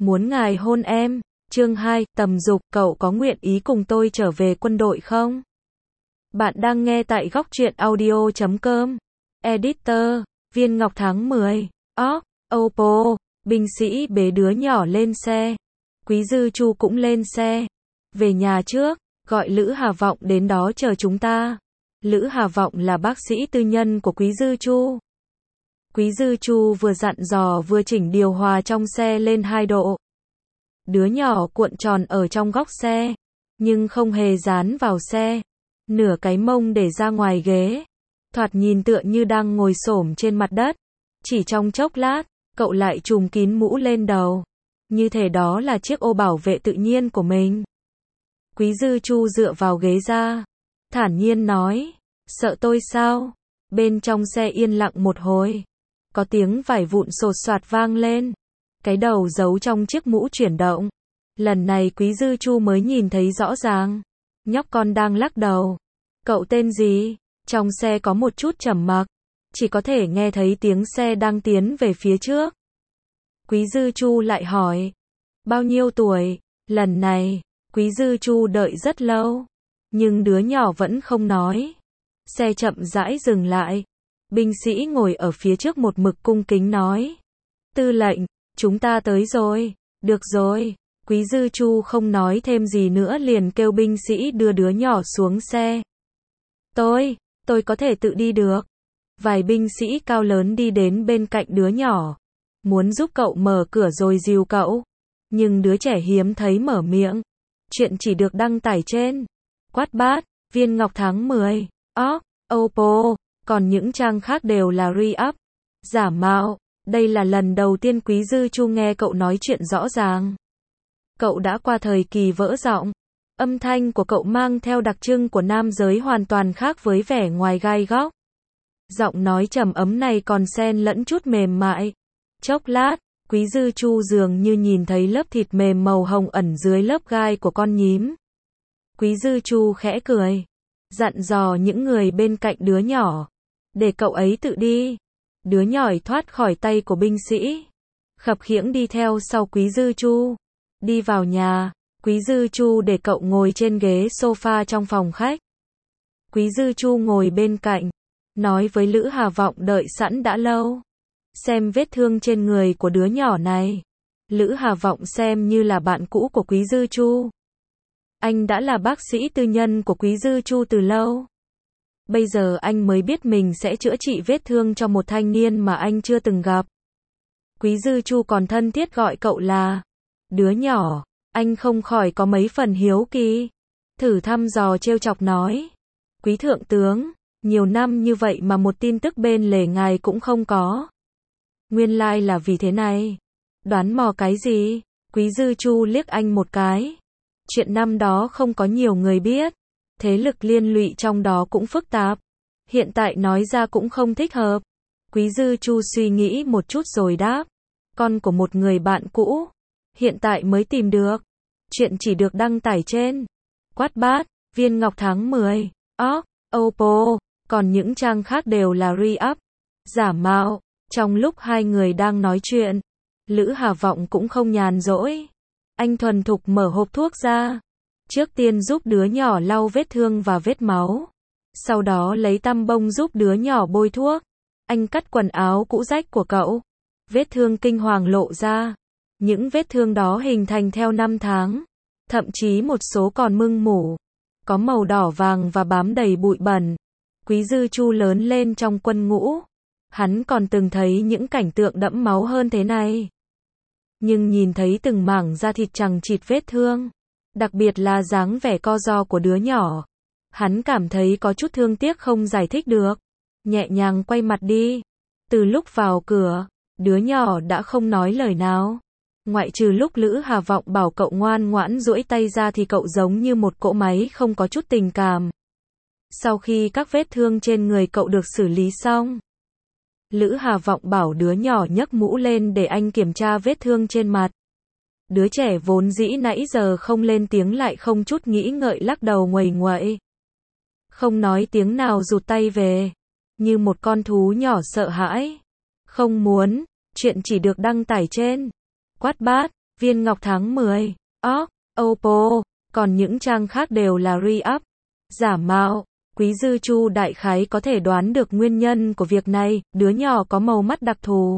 muốn ngài hôn em. Chương 2, tầm dục, cậu có nguyện ý cùng tôi trở về quân đội không? Bạn đang nghe tại góc truyện audio.com. Editor, Viên Ngọc tháng 10. Oppo, binh sĩ bế đứa nhỏ lên xe. Quý Dư Chu cũng lên xe. Về nhà trước, gọi Lữ Hà Vọng đến đó chờ chúng ta. Lữ Hà Vọng là bác sĩ tư nhân của Quý Dư Chu. Quý Dư Chu vừa dặn dò vừa chỉnh điều hòa trong xe lên 2 độ. Đứa nhỏ cuộn tròn ở trong góc xe, nhưng không hề dán vào xe. Nửa cái mông để ra ngoài ghế. Thoạt nhìn tựa như đang ngồi xổm trên mặt đất. Chỉ trong chốc lát, cậu lại trùm kín mũ lên đầu. Như thể đó là chiếc ô bảo vệ tự nhiên của mình. Quý Dư Chu dựa vào ghế ra, thản nhiên nói, sợ tôi sao? Bên trong xe yên lặng một hồi. Có tiếng vải vụn sột soạt vang lên. Cái đầu giấu trong chiếc mũ chuyển động. Lần này Quý Dư Chu mới nhìn thấy rõ ràng. Nhóc con đang lắc đầu. Cậu tên gì? Trong xe có một chút trầm mặc. Chỉ có thể nghe thấy tiếng xe đang tiến về phía trước. Quý Dư Chu lại hỏi. Bao nhiêu tuổi? Lần này, Quý Dư Chu đợi rất lâu. Nhưng đứa nhỏ vẫn không nói. Xe chậm rãi dừng lại. Binh sĩ ngồi ở phía trước một mực cung kính nói. Tư lệnh, chúng ta tới rồi. Được rồi. Quý Dư Chu không nói thêm gì nữa liền kêu binh sĩ đưa đứa nhỏ xuống xe. Tôi có thể tự đi được. Vài binh sĩ cao lớn đi đến bên cạnh đứa nhỏ. Muốn giúp cậu mở cửa rồi dìu cậu. Nhưng đứa trẻ hiếm thấy mở miệng. Chuyện chỉ được đăng tải trên Quát Bát, Viên Ngọc tháng 10. Oppo. Còn những trang khác đều là re-up. Giả mạo. Đây là lần đầu tiên Quý Dư Chu nghe cậu nói chuyện rõ ràng. Cậu đã qua thời kỳ vỡ giọng. Âm thanh của cậu mang theo đặc trưng của nam giới hoàn toàn khác với vẻ ngoài gai góc. Giọng nói trầm ấm này còn xen lẫn chút mềm mại. Chốc lát, Quý Dư Chu dường như nhìn thấy lớp thịt mềm màu hồng ẩn dưới lớp gai của con nhím. Quý Dư Chu khẽ cười. Dặn dò những người bên cạnh đứa nhỏ. Để cậu ấy tự đi. Đứa nhỏ thoát khỏi tay của binh sĩ. Khập khiễng đi theo sau Quý Dư Chu. Đi vào nhà, Quý Dư Chu để cậu ngồi trên ghế sofa trong phòng khách. Quý Dư Chu ngồi bên cạnh. Nói với Lữ Hà Vọng đợi sẵn đã lâu. Xem vết thương trên người của đứa nhỏ này. Lữ Hà Vọng xem như là bạn cũ của Quý Dư Chu. Anh đã là bác sĩ tư nhân của Quý Dư Chu từ lâu. Bây giờ anh mới biết mình sẽ chữa trị vết thương cho một thanh niên mà anh chưa từng gặp. Quý Dư Chu còn thân thiết gọi cậu là đứa nhỏ. Anh không khỏi có mấy phần hiếu kỳ. Thử thăm dò trêu chọc nói. Quý thượng tướng, nhiều năm như vậy mà một tin tức bên lề ngài cũng không có. Nguyên lai là vì thế này. Đoán mò cái gì? Quý Dư Chu liếc anh một cái. Chuyện năm đó không có nhiều người biết. Thế lực liên lụy trong đó cũng phức tạp. Hiện tại nói ra cũng không thích hợp. Quý Dư Chu suy nghĩ một chút rồi đáp. Con của một người bạn cũ. Hiện tại mới tìm được. Chuyện chỉ được đăng tải trên Quát Bát, Viên Ngọc tháng 10. Oppo. Còn những trang khác đều là re-up. Giả mạo. Trong lúc hai người đang nói chuyện, Lữ Hà Vọng cũng không nhàn rỗi. Anh thuần thục mở hộp thuốc ra. Trước tiên giúp đứa nhỏ lau vết thương và vết máu. Sau đó lấy tăm bông giúp đứa nhỏ bôi thuốc. Anh cắt quần áo cũ rách của cậu. Vết thương kinh hoàng lộ ra. Những vết thương đó hình thành theo năm tháng. Thậm chí một số còn mưng mủ. Có màu đỏ vàng và bám đầy bụi bẩn. Quý Dư Chu lớn lên trong quân ngũ. Hắn còn từng thấy những cảnh tượng đẫm máu hơn thế này. Nhưng nhìn thấy từng mảng da thịt chằng chịt vết thương. Đặc biệt là dáng vẻ co ro của đứa nhỏ. Hắn cảm thấy có chút thương tiếc không giải thích được. Nhẹ nhàng quay mặt đi. Từ lúc vào cửa, đứa nhỏ đã không nói lời nào. Ngoại trừ lúc Lữ Hà Vọng bảo cậu ngoan ngoãn duỗi tay ra thì cậu giống như một cỗ máy không có chút tình cảm. Sau khi các vết thương trên người cậu được xử lý xong, Lữ Hà Vọng bảo đứa nhỏ nhấc mũ lên để anh kiểm tra vết thương trên mặt. Đứa trẻ vốn dĩ nãy giờ không lên tiếng lại không chút nghĩ ngợi lắc đầu nguầy nguậy. Không nói tiếng nào rụt tay về. Như một con thú nhỏ sợ hãi. Không muốn. Chuyện chỉ được đăng tải trên Quát Bát, Viên ngọc tháng 10. Oppo. Còn những trang khác đều là re-up. Giả mạo. Quý dư Chu đại khái có thể đoán được nguyên nhân của việc này, đứa nhỏ có màu mắt đặc thù.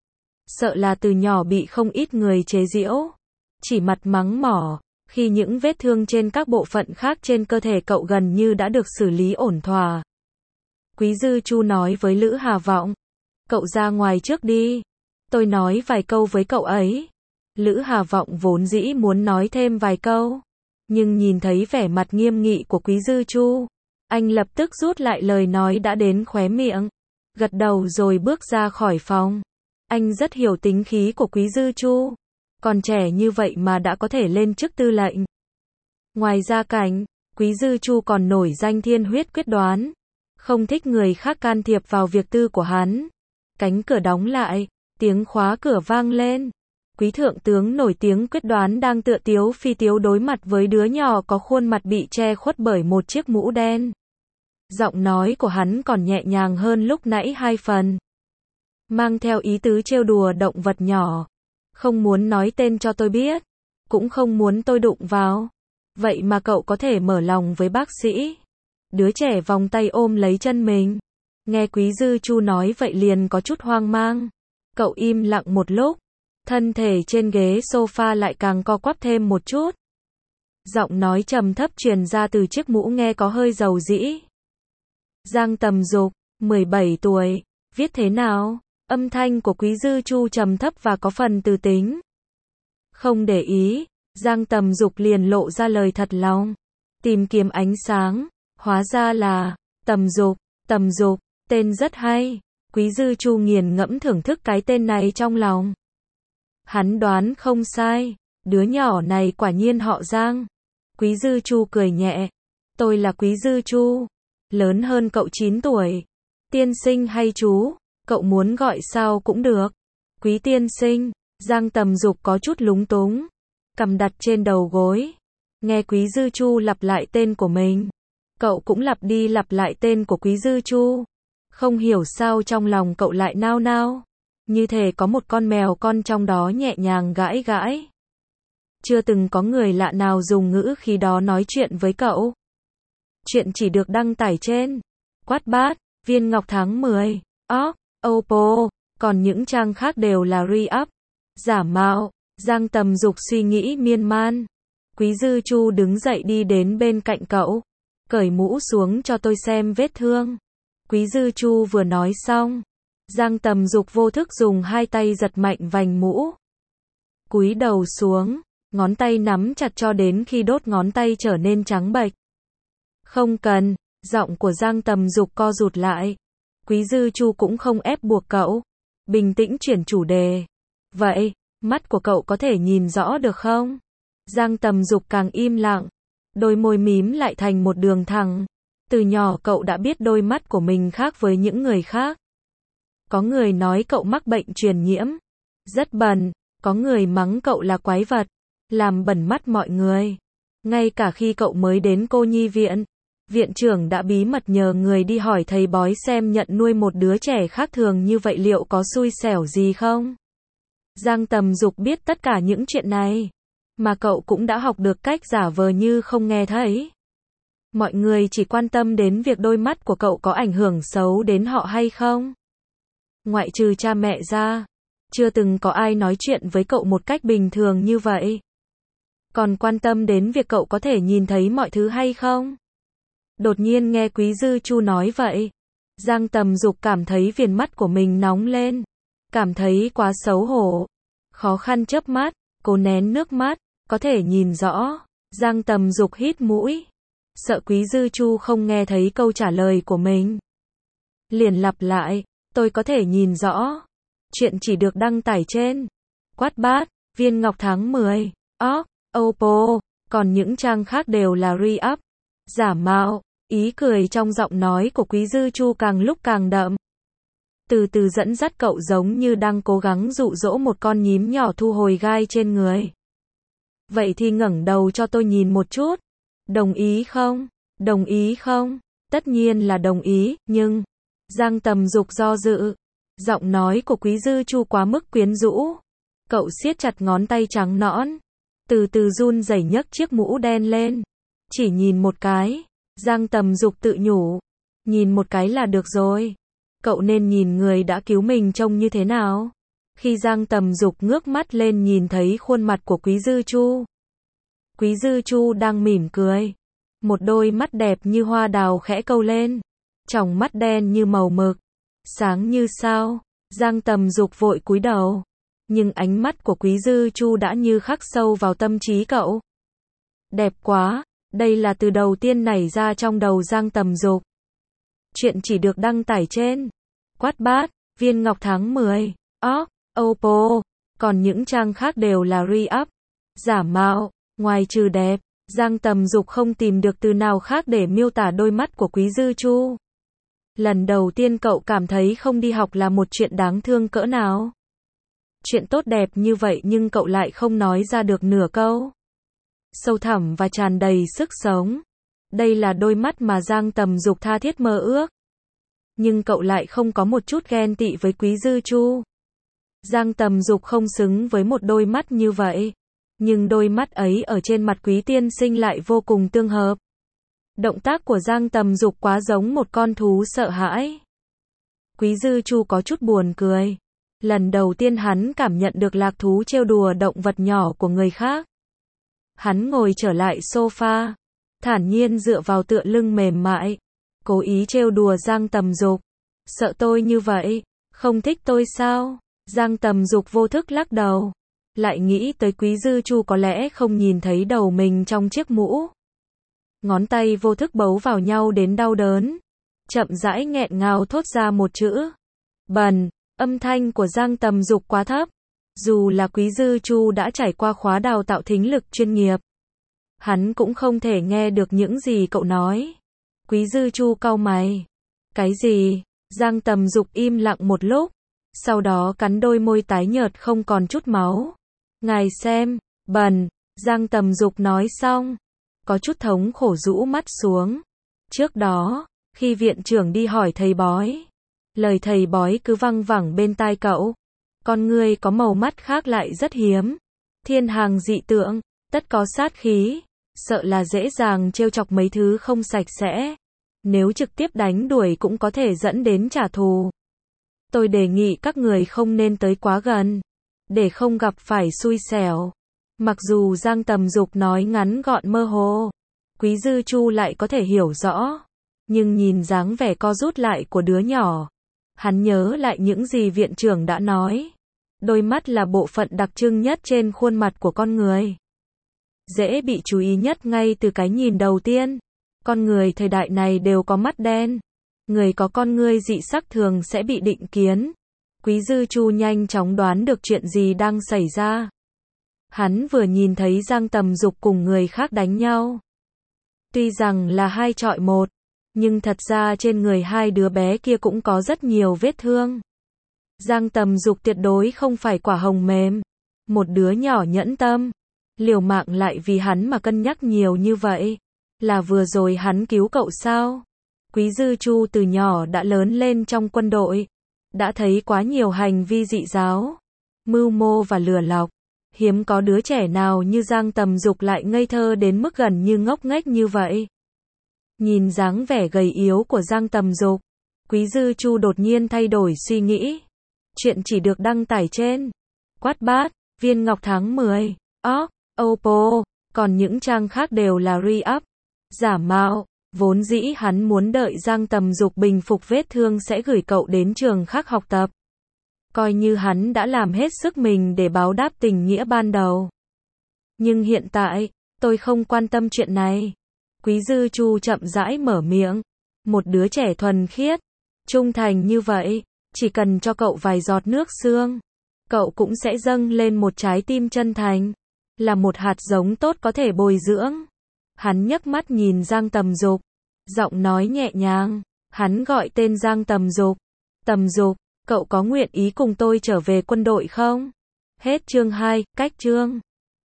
Sợ là từ nhỏ bị không ít người chế giễu. Chỉ mặt mắng mỏ, khi những vết thương trên các bộ phận khác trên cơ thể cậu gần như đã được xử lý ổn thỏa. Quý dư Chu nói với Lữ Hà Vọng. Cậu ra ngoài trước đi. Tôi nói vài câu với cậu ấy. Lữ Hà Vọng vốn dĩ muốn nói thêm vài câu. Nhưng nhìn thấy vẻ mặt nghiêm nghị của Quý dư Chu, anh lập tức rút lại lời nói đã đến khóe miệng. Gật đầu rồi bước ra khỏi phòng. Anh rất hiểu tính khí của Quý dư Chu. Còn trẻ như vậy mà đã có thể lên chức tư lệnh. Ngoài ra cảnh, Quý dư Chu còn nổi danh thiên huyết quyết đoán. Không thích người khác can thiệp vào việc tư của hắn. Cánh cửa đóng lại, tiếng khóa cửa vang lên. Quý thượng tướng nổi tiếng quyết đoán đang tựa tiếu phi tiếu đối mặt với đứa nhỏ có khuôn mặt bị che khuất bởi một chiếc mũ đen. Giọng nói của hắn còn nhẹ nhàng hơn lúc nãy 2 phần. Mang theo ý tứ trêu đùa động vật nhỏ. Không muốn nói tên cho tôi biết. Cũng không muốn tôi đụng vào. Vậy mà cậu có thể mở lòng với bác sĩ. Đứa trẻ vòng tay ôm lấy chân mình. Nghe Quý dư Chu nói vậy liền có chút hoang mang. Cậu im lặng một lúc. Thân thể trên ghế sofa lại càng co quắp thêm một chút. Giọng nói trầm thấp truyền ra từ chiếc mũ nghe có hơi dầu dĩ. Giang Tầm Dục, 17 tuổi, viết thế nào? Âm thanh của Quý dư Chu trầm thấp và có phần từ tính. Không để ý, Giang Tầm Dục liền lộ ra lời thật lòng. Tìm kiếm ánh sáng, hóa ra là Tầm Dục, tên rất hay. Quý dư Chu nghiền ngẫm thưởng thức cái tên này trong lòng. Hắn đoán không sai, đứa nhỏ này quả nhiên họ Giang. Quý dư Chu cười nhẹ. Tôi là Quý dư Chu, lớn hơn cậu 9 tuổi. Tiên sinh hay chú, cậu muốn gọi sao cũng được. Quý tiên sinh. Giang Tầm Dục có chút lúng túng, cằm đặt trên đầu gối. Nghe Quý dư Chu lặp lại tên của mình, cậu cũng lặp đi lặp lại tên của Quý dư Chu. Không hiểu sao trong lòng cậu lại nao nao, như thể có một con mèo con trong đó nhẹ nhàng gãi gãi. Chưa từng có người lạ nào dùng ngữ khí đó nói chuyện với cậu. Chuyện chỉ được đăng tải trên Wattpad, Viên Ngọc tháng 10. Oppo. Còn những trang khác đều là re-up. Giả mạo. Giang Tầm Dục suy nghĩ miên man. Quý dư Chu đứng dậy đi đến bên cạnh cậu. Cởi mũ xuống cho tôi xem vết thương. Quý dư Chu vừa nói xong, Giang Tầm Dục vô thức dùng 2 tay giật mạnh vành mũ. Cúi đầu xuống, ngón tay nắm chặt cho đến khi đốt ngón tay trở nên trắng bệch. Không cần, giọng của Giang Tầm Dục co rụt lại. Quý dư Chu cũng không ép buộc cậu. Bình tĩnh chuyển chủ đề. Vậy, mắt của cậu có thể nhìn rõ được không? Giang Tầm Dục càng im lặng. Đôi môi mím lại thành một đường thẳng. Từ nhỏ cậu đã biết đôi mắt của mình khác với những người khác. Có người nói cậu mắc bệnh truyền nhiễm. Rất bẩn. Có người mắng cậu là quái vật. Làm bẩn mắt mọi người. Ngay cả khi cậu mới đến cô nhi viện, viện trưởng đã bí mật nhờ người đi hỏi thầy bói xem nhận nuôi một đứa trẻ khác thường như vậy liệu có xui xẻo gì không? Giang Tầm Dục biết tất cả những chuyện này. Mà cậu cũng đã học được cách giả vờ như không nghe thấy. Mọi người chỉ quan tâm đến việc đôi mắt của cậu có ảnh hưởng xấu đến họ hay không. Ngoại trừ cha mẹ ra, chưa từng có ai nói chuyện với cậu một cách bình thường như vậy. Còn quan tâm đến việc cậu có thể nhìn thấy mọi thứ hay không. Đột nhiên nghe Quý dư Chu nói vậy, Giang Tầm Dục cảm thấy viền mắt của mình nóng lên. Cảm thấy quá xấu hổ. Khó khăn chớp mắt, cố nén nước mắt, có thể nhìn rõ. Giang Tầm Dục hít mũi. Sợ Quý dư Chu không nghe thấy câu trả lời của mình. Liền lặp lại, tôi có thể nhìn rõ. Chuyện chỉ được đăng tải trên Wattpad, Viên Ngọc tháng 10. Oppo. Còn những trang khác đều là re-up. Giả mạo. Ý cười trong giọng nói của Quý dư Chu càng lúc càng đậm. Từ từ dẫn dắt cậu giống như đang cố gắng dụ dỗ một con nhím nhỏ thu hồi gai trên người. Vậy thì ngẩng đầu cho tôi nhìn một chút. Đồng ý không? Đồng ý không? Tất nhiên là đồng ý, nhưng... Giang Tầm Dục do dự. Giọng nói của Quý dư Chu quá mức quyến rũ. Cậu siết chặt ngón tay trắng nõn, từ từ run rẩy nhấc chiếc mũ đen lên. Chỉ nhìn một cái, Giang Tầm Dục tự nhủ. Nhìn một cái là được rồi. Cậu nên nhìn người đã cứu mình trông như thế nào. Khi Giang Tầm Dục ngước mắt lên nhìn thấy khuôn mặt của Quý Dư Chu. Quý Dư Chu đang mỉm cười. Một đôi mắt đẹp như hoa đào khẽ câu lên. Tròng mắt đen như màu mực, sáng như sao. Giang Tầm Dục vội cúi đầu. Nhưng ánh mắt của Quý Dư Chu đã như khắc sâu vào tâm trí cậu. Đẹp quá, đây là từ đầu tiên nảy ra trong đầu Giang Tầm Dục. Chuyện chỉ được đăng tải trên Wattpad, Viên Ngọc tháng 10, Oppo, còn những trang khác đều là re-up, giả mạo. Ngoài trừ đẹp, Giang Tầm Dục không tìm được từ nào khác để miêu tả đôi mắt của Quý Dư Chu. Lần đầu tiên cậu cảm thấy không đi học là một chuyện đáng thương cỡ nào. Chuyện tốt đẹp như vậy nhưng cậu lại không nói ra được nửa câu. Sâu thẳm và tràn đầy sức sống. Đây là đôi mắt mà Giang Tầm Dục tha thiết mơ ước. Nhưng cậu lại không có một chút ghen tị với Quý Dư Chu. Giang Tầm Dục không xứng với một đôi mắt như vậy. Nhưng đôi mắt ấy ở trên mặt Quý tiên sinh lại vô cùng tương hợp. Động tác của Giang Tầm Dục quá giống một con thú sợ hãi. Quý Dư Chu có chút buồn cười. Lần đầu tiên hắn cảm nhận được lạc thú trêu đùa động vật nhỏ của người khác. Hắn ngồi trở lại sofa, thản nhiên dựa vào tựa lưng mềm mại, cố ý trêu đùa Giang Tầm Dục. Sợ tôi như vậy, không thích tôi sao? Giang Tầm Dục vô thức lắc đầu, lại nghĩ tới Quý Dư Chu có lẽ không nhìn thấy đầu mình trong chiếc mũ. Ngón tay vô thức bấu vào nhau đến đau đớn, chậm rãi nghẹn ngào thốt ra một chữ. Bần. Âm thanh của Giang Tầm Dục quá thấp. Dù là Quý Dư Chu đã trải qua khóa đào tạo thính lực chuyên nghiệp, hắn cũng không thể nghe được những gì cậu nói. Quý Dư Chu cau mày. Cái gì? Giang Tầm Dục im lặng một lúc, sau đó cắn đôi môi tái nhợt không còn chút máu. Ngài xem, bần. Giang Tầm Dục nói xong, có chút thống khổ rũ mắt xuống. Trước đó, khi viện trưởng đi hỏi thầy bói, lời thầy bói cứ văng vẳng bên tai cậu. Con người có màu mắt khác lại rất hiếm. Thiên hàng dị tượng, tất có sát khí. Sợ là dễ dàng trêu chọc mấy thứ không sạch sẽ. Nếu trực tiếp đánh đuổi cũng có thể dẫn đến trả thù. Tôi đề nghị các người không nên tới quá gần, để không gặp phải xui xẻo. Mặc dù Giang Tầm Dục nói ngắn gọn mơ hồ, Quý Dư Chu lại có thể hiểu rõ. Nhưng nhìn dáng vẻ co rút lại của đứa nhỏ, hắn nhớ lại những gì viện trưởng đã nói. Đôi mắt là bộ phận đặc trưng nhất trên khuôn mặt của con người. Dễ bị chú ý nhất ngay từ cái nhìn đầu tiên. Con người thời đại này đều có mắt đen. Người có con ngươi dị sắc thường sẽ bị định kiến. Quý Dư Chu nhanh chóng đoán được chuyện gì đang xảy ra. Hắn vừa nhìn thấy Giang Tầm Dục cùng người khác đánh nhau. Tuy rằng là 2-1, nhưng thật ra trên người hai đứa bé kia cũng có rất nhiều vết thương. Giang Tầm Dục tuyệt đối không phải quả hồng mềm. Một đứa nhỏ nhẫn tâm, liều mạng lại vì hắn mà cân nhắc nhiều như vậy. Là vừa rồi hắn cứu cậu sao? Quý Dư Chu từ nhỏ đã lớn lên trong quân đội, đã thấy quá nhiều hành vi dị giáo, mưu mô và lừa lọc. Hiếm có đứa trẻ nào như Giang Tầm Dục lại ngây thơ đến mức gần như ngốc nghếch như vậy. Nhìn dáng vẻ gầy yếu của Giang Tầm Dục, Quý Dư Chu đột nhiên thay đổi suy nghĩ. Chuyện chỉ được đăng tải trên Wattpad, Viên Ngọc tháng 10, Oppo, còn những trang khác đều là re-up, giả mạo. Vốn dĩ hắn muốn đợi Giang Tầm Dục bình phục vết thương sẽ gửi cậu đến trường khác học tập. Coi như hắn đã làm hết sức mình để báo đáp tình nghĩa ban đầu. Nhưng hiện tại, tôi không quan tâm chuyện này. Quý Dư Chu chậm rãi mở miệng. Một đứa trẻ thuần khiết, trung thành như vậy, chỉ cần cho cậu vài giọt nước xương, cậu cũng sẽ dâng lên một trái tim chân thành. Là một hạt giống tốt có thể bồi dưỡng. Hắn nhấc mắt nhìn Giang Tầm Dục, giọng nói nhẹ nhàng. Hắn gọi tên Giang Tầm Dục. Tầm Dục, cậu có nguyện ý cùng tôi trở về quân đội không? Hết chương 2, cách chương.